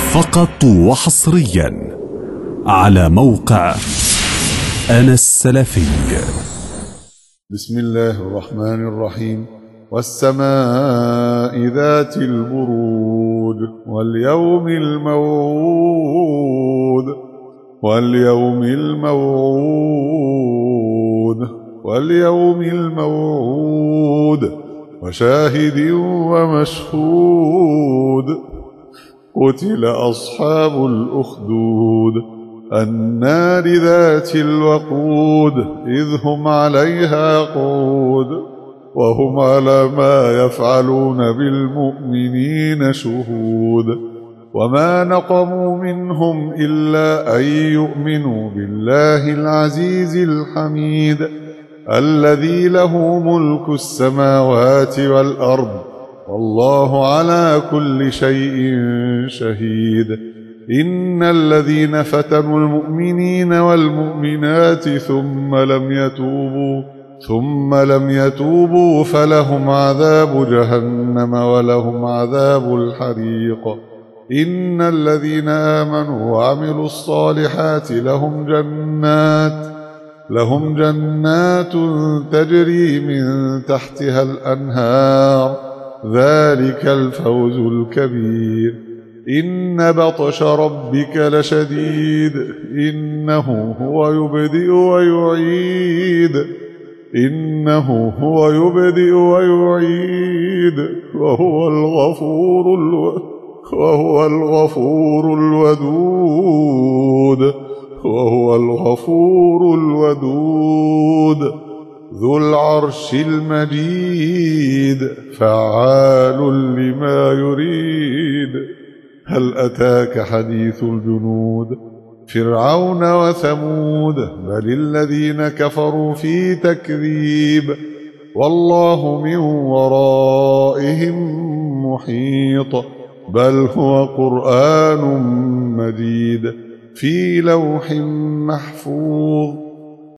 فقط وحصريا على موقع أنا السلفي. بسم الله الرحمن الرحيم. والسماء ذات البروج واليوم الموعود واليوم الموعود واليوم الموعود وشاهد ومشهود. قتل أصحاب الأخدود النار ذات الوقود إذ هم عليها قعود وهم على ما يفعلون بالمؤمنين شهود. وما نقموا منهم إلا أن يؤمنوا بالله العزيز الحميد الذي له ملك السماوات والأرض والله على كل شيء شهيد. إن الذين فتنوا المؤمنين والمؤمنات ثم لم يتوبوا فلهم عذاب جهنم ولهم عذاب الحريق. إن الذين آمنوا وعملوا الصالحات لهم جنات تجري من تحتها الأنهار ذلك الفوز الكبير. إن بطش ربك لشديد إنه هو يبدئ ويعيد وهو الغفور الودود ذو العرش المجيد فعال لما يريد. هل أتاك حديث الجنود فرعون وثمود بل الذين كفروا في تكذيب والله من ورائهم محيط. بل هو قرآن مجيد في لوح محفوظ.